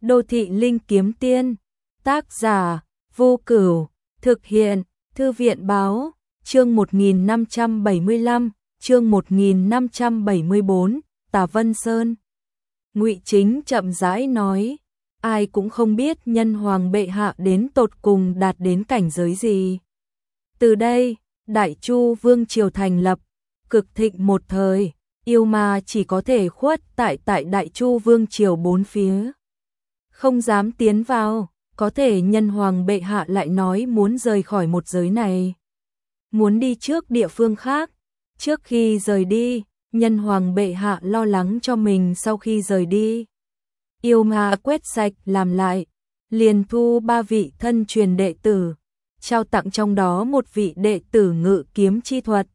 Đô thị linh kiếm tiên. Tác giả Vô Cửu. Thực hiện Thư viện báo. Chương 1575, chương 1574, Tả Vân Sơn. Ngụy Chính chậm rãi nói, ai cũng không biết nhân hoàng bệ hạ đến tột cùng đạt đến cảnh giới gì. Từ đây, Đại Chu Vương triều thành lập, cực thịnh một thời, yêu ma chỉ có thể khuất tại Đại Chu Vương triều bốn phía. Không dám tiến vào, có thể nhân hoàng bệ hạ lại nói muốn rời khỏi một giới này. Muốn đi trước địa phương khác. Trước khi rời đi, nhân hoàng bệ hạ lo lắng cho mình sau khi rời đi. Yêu ma quét sạch làm lại, liền thu 3 vị thân truyền đệ tử, trao tặng trong đó một vị đệ tử ngự kiếm chi thuật.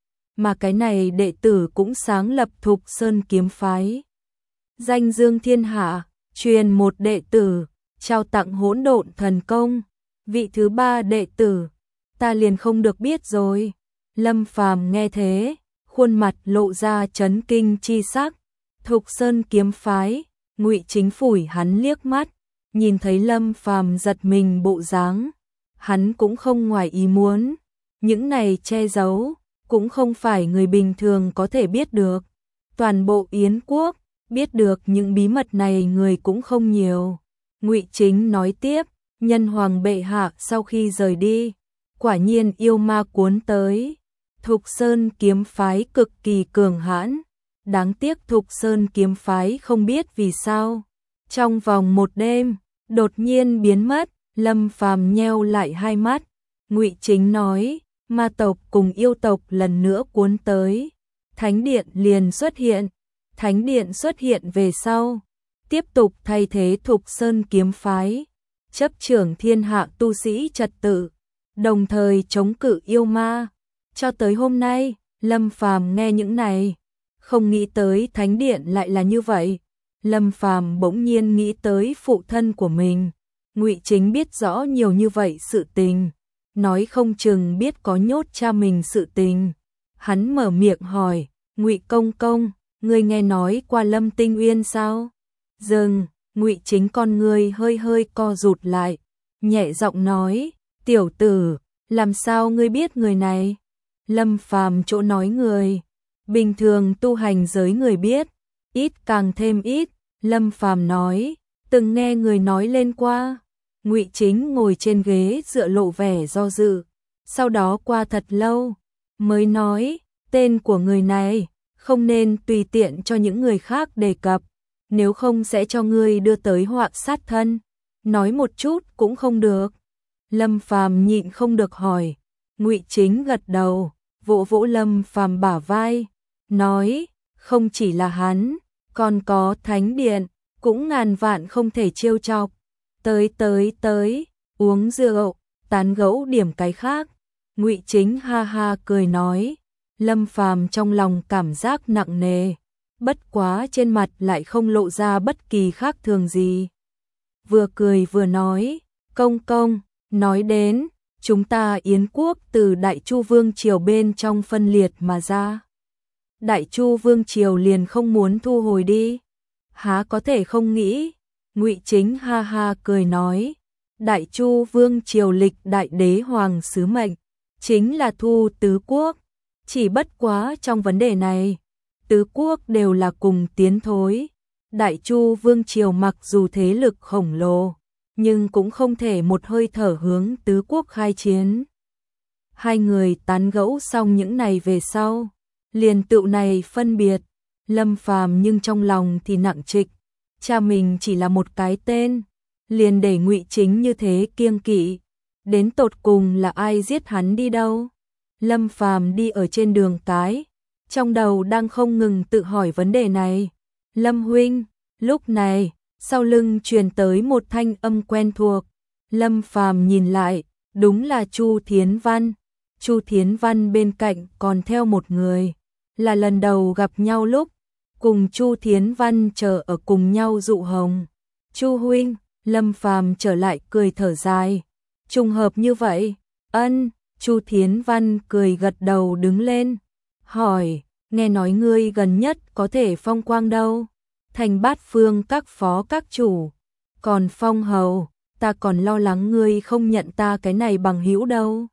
Mà cái này đệ tử cũng sáng lập Thục Sơn kiếm phái. Danh dương thiên hạ, truyền một đệ tử, trao tặng hỗn độn thần công. Vị thứ 3 đệ tử, ta liền không được biết rồi. Lâm Phàm nghe thế, khuôn mặt lộ ra chấn kinh chi sắc. Thục Sơn kiếm phái, Ngụy Chính phủi hắn liếc mắt, nhìn thấy Lâm Phàm giật mình bộ dáng, hắn cũng không ngoài ý muốn. Những này che giấu, cũng không phải người bình thường có thể biết được. Toàn bộ Yến quốc, biết được những bí mật này người cũng không nhiều. Ngụy Chính nói tiếp, nhân hoàng bệ hạ sau khi rời đi, quả nhiên yêu ma cuốn tới. Thục Sơn kiếm phái cực kỳ cường hãn, đáng tiếc Thục Sơn kiếm phái không biết vì sao, trong vòng một đêm, đột nhiên biến mất. Lâm Phàm nheo lại hai mắt, Ngụy Chính nói, ma tộc cùng yêu tộc lần nữa cuốn tới, thánh điện liền xuất hiện. Thánh điện xuất hiện về sau, tiếp tục thay thế Thục Sơn kiếm phái, chấp trưởng thiên hạ tu sĩ trật tự, đồng thời chống cự yêu ma. Cho tới hôm nay, Lâm Phàm nghe những này, không nghĩ tới thánh điện lại là như vậy. Lâm Phàm bỗng nhiên nghĩ tới phụ thân của mình. Ngụy Chính biết rõ nhiều như vậy sự tình, nói không chừng biết có nhốt cha mình sự tình. Hắn mở miệng hỏi, Ngụy công công, ngươi nghe nói qua Lâm Tinh Uyên sao? Dừng, Ngụy Chính con ngươi hơi hơi co rụt lại, nhẹ giọng nói, tiểu tử, làm sao ngươi biết người này? Lâm Phàm chỗ nói người, bình thường tu hành giới người biết, ít càng thêm ít. Lâm Phàm nói, từng nghe người nói lên qua. Ngụy Chính ngồi trên ghế dựa lộ vẻ do dự, sau đó qua thật lâu, mới nói, tên của người này, không nên tùy tiện cho những người khác đề cập, nếu không sẽ cho ngươi đưa tới họa sát thân, nói một chút cũng không được. Lâm Phàm nhịn không được hỏi, Ngụy Chính gật đầu, vỗ vỗ Lâm Phàm bả vai, nói, không chỉ là hắn, còn có thánh điện, cũng ngàn vạn không thể trêu chọc. Tới, uống rượu, tán gẫu điểm cái khác. Ngụy Chính ha ha cười nói. Lâm Phàm trong lòng cảm giác nặng nề, bất quá trên mặt lại không lộ ra bất kỳ khác thường gì. Vừa cười vừa nói, công công, nói đến, chúng ta Yến quốc từ Đại Chu Vương triều bên trong phân liệt mà ra. Đại Chu Vương triều liền không muốn thu hồi đi. Há có thể không nghĩ. Ngụy Chính ha ha cười nói, Đại Chu Vương triều lịch đại đế hoàng sứ mệnh, chính là thu tứ quốc. Chỉ bất quá trong vấn đề này, tứ quốc đều là cùng tiến thối. Đại Chu Vương triều mặc dù thế lực khổng lồ, nhưng cũng không thể một hơi thở hướng tứ quốc khai chiến. Hai người tán gẫu xong những này về sau, liền tựu này phân biệt. Lâm Phàm nhưng trong lòng thì nặng trịch, cha mình chỉ là một cái tên, liền để Ngụy Chính như thế kiêng kỵ, đến tột cùng là ai giết hắn đi đâu? Lâm Phàm đi ở trên đường cái, trong đầu đang không ngừng tự hỏi vấn đề này. Lâm huynh, lúc này, sau lưng truyền tới một thanh âm quen thuộc. Lâm Phàm nhìn lại, đúng là Chu Thiến Văn. Chu Thiến Văn bên cạnh còn theo một người, là lần đầu gặp nhau lúc cùng Chu Thiến Văn chờ ở cùng nhau dụ hồng. Chu huynh, Lâm Phàm trở lại cười thở dài. Trùng hợp như vậy, ân. Chu Thiến Văn cười gật đầu đứng lên, hỏi, nghe nói ngươi gần nhất có thể phong quang đâu? Thành Bát Phương các phó các chủ, Còn Phong Hầu, ta còn lo lắng ngươi không nhận ta cái này bằng hữu đâu.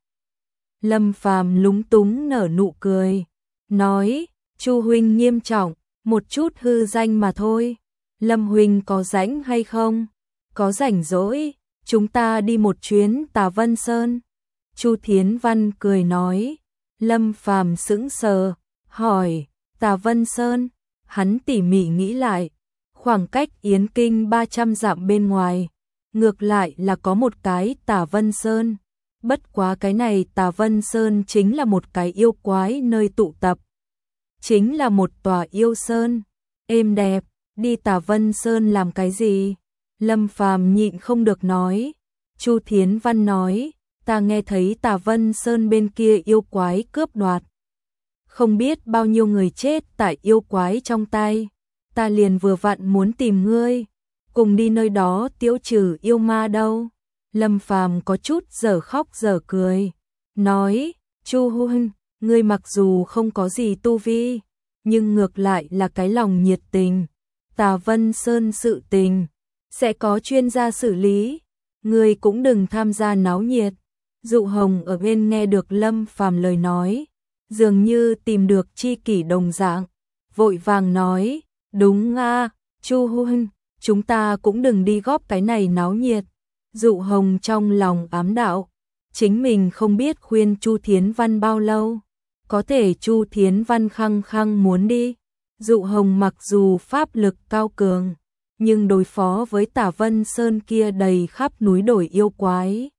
Lâm Phàm lúng túng nở nụ cười, nói, Chu huynh nghiêm trọng, một chút hư danh mà thôi. Lâm huynh có rảnh hay không? Có rảnh rỗi, chúng ta đi một chuyến Tà Vân Sơn. Chu Thiến Văn cười nói. Lâm Phàm sững sờ, hỏi, Tà Vân Sơn? Hắn tỉ mỉ nghĩ lại, khoảng cách Yến Kinh 300 dặm bên ngoài, ngược lại là có một cái Tà Vân Sơn. Bất quá cái này Tà Vân Sơn chính là một cái yêu quái nơi tụ tập. Chính là một tòa yêu sơn, êm đẹp, đi Tà Vân Sơn làm cái gì? Lâm Phàm nhịn không được nói. Chu Thiến Văn nói, ta nghe thấy Tà Vân Sơn bên kia yêu quái cướp đoạt. Không biết bao nhiêu người chết tại yêu quái trong tay. Ta liền vừa vặn muốn tìm ngươi, cùng đi nơi đó tiêu trừ yêu ma đâu. Lâm Phàm có chút dở khóc dở cười, nói, Chu huynh, ngươi mặc dù không có gì tu vi, nhưng ngược lại là cái lòng nhiệt tình. Tà Vân Sơn sự tình sẽ có chuyên gia xử lý, ngươi cũng đừng tham gia náo nhiệt. Dụ Hồng ở bên nghe được Lâm Phàm lời nói, dường như tìm được tri kỷ đồng dạng, vội vàng nói, đúng a, Chu huynh, chúng ta cũng đừng đi góp cái này náo nhiệt. Dụ Hồng trong lòng ám đạo, chính mình không biết khuyên Chu Thiến Văn bao lâu, có thể Chu Thiến Văn khăng khăng muốn đi. Dụ Hồng mặc dù pháp lực cao cường, nhưng đối phó với Tà Vân Sơn kia đầy khắp núi đồi yêu quái,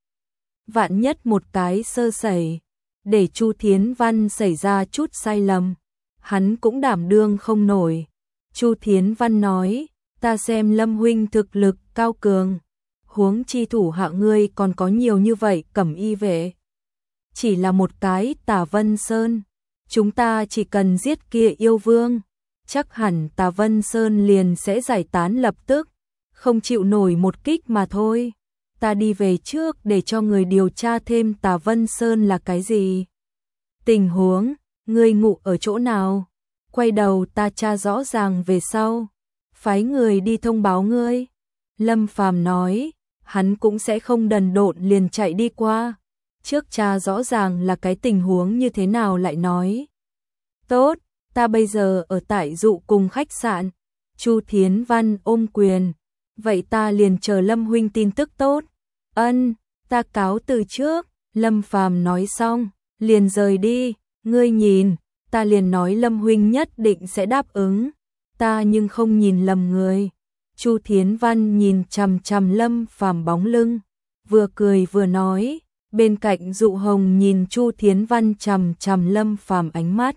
vạn nhất một cái sơ sẩy, để Chu Thiến Văn xảy ra chút sai lầm, hắn cũng đảm đương không nổi. Chu Thiến Văn nói, ta xem Lâm huynh thực lực cao cường, huống chi thủ hạ ngươi còn có nhiều như vậy cẩm y vệ. Chỉ là một cái Tà Vân Sơn, chúng ta chỉ cần giết kia yêu vương, chắc hẳn Tà Vân Sơn liền sẽ giải tán lập tức, không chịu nổi một kích mà thôi. Ta đi về trước để cho người điều tra thêm Tà Vân Sơn là cái gì. Tình huống, ngươi ngủ ở chỗ nào? Quay đầu ta tra rõ ràng về sau, phái người đi thông báo ngươi. Lâm Phàm nói, hắn cũng sẽ không đần độn liền chạy đi qua, trước tra rõ ràng là cái tình huống như thế nào lại nói. Tốt, ta bây giờ ở tại Dụ cùng khách sạn. Chu Thiến Văn ôm quyền, vậy ta liền chờ Lâm huynh tin tức tốt. Ân, ta cáo từ trước. Lâm Phàm nói xong, liền rời đi. Ngươi nhìn, ta liền nói Lâm huynh nhất định sẽ đáp ứng, ta nhưng không nhìn lầm người. Chu Thiến Văn nhìn chằm chằm Lâm Phàm bóng lưng, vừa cười vừa nói, bên cạnh Dụ Hồng nhìn Chu Thiến Văn chằm chằm Lâm Phàm ánh mắt,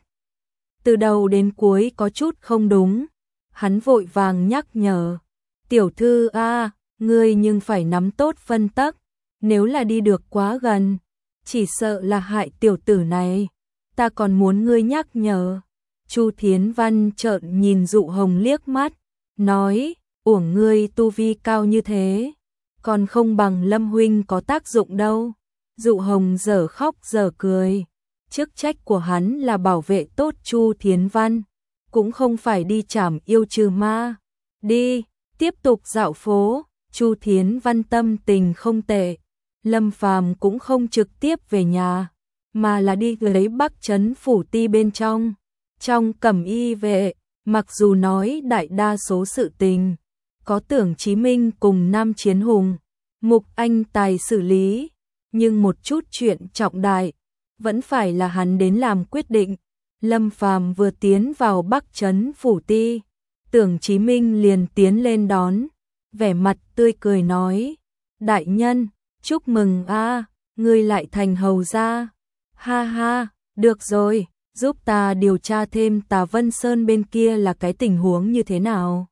từ đầu đến cuối có chút không đúng. Hắn vội vàng nhắc nhở, tiểu thư a, ngươi nhưng phải nắm tốt phân tắc, nếu là đi được quá gần, chỉ sợ là hại tiểu tử này. Ta còn muốn ngươi nhắc nhở. Chu Thiến Văn trợn nhìn Dụ Hồng liếc mắt, nói, uổng ngươi tu vi cao như thế, còn không bằng Lâm huynh có tác dụng đâu. Dụ Hồng dở khóc dở cười, chức trách của hắn là bảo vệ tốt Chu Thiến Văn, cũng không phải đi trảm yêu trừ ma. Đi, tiếp tục dạo phố. Chu Thiến Văn tâm tình không tệ, Lâm Phàm cũng không trực tiếp về nhà, mà là đi lấy Bắc Trấn phủ ti bên trong. Trong cẩm y vệ, mặc dù nói đại đa số sự tình có Tưởng Chí Minh cùng Nam Chiến Hùng, Mục Anh Tài xử lý, nhưng một chút chuyện trọng đại vẫn phải là hắn đến làm quyết định. Lâm Phàm vừa tiến vào Bắc Trấn phủ ti, Tưởng Chí Minh liền tiến lên đón, vẻ mặt tươi cười nói, đại nhân, chúc mừng a, ngươi lại thành hầu gia. Ha ha, được rồi, giúp ta điều tra thêm Tà Vân Sơn bên kia là cái tình huống như thế nào.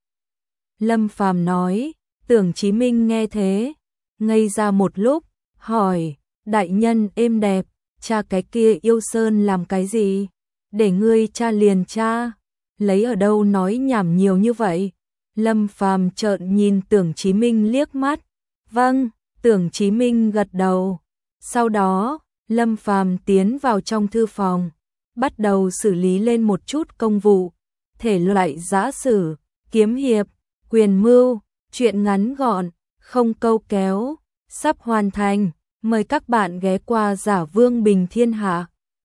Lâm Phàm nói. Tưởng Chí Minh nghe thế, ngây ra một lúc, hỏi, đại nhân êm đẹp, cha cái kia yêu sơn làm cái gì? Để ngươi cha liền cha, lấy ở đâu nói nhảm nhiều như vậy? Lâm Phàm trợn nhìn Tưởng Chí Minh liếc mắt. Vâng, Tưởng Chí Minh gật đầu. Sau đó, Lâm Phàm tiến vào trong thư phòng, bắt đầu xử lý lên một chút công vụ, thể loại giã sử, kiếm hiệp, quyền mưu, chuyện ngắn gọn, không câu kéo, sắp hoàn thành. Mời các bạn ghé qua Giả Vương Bình Thiên Hạ.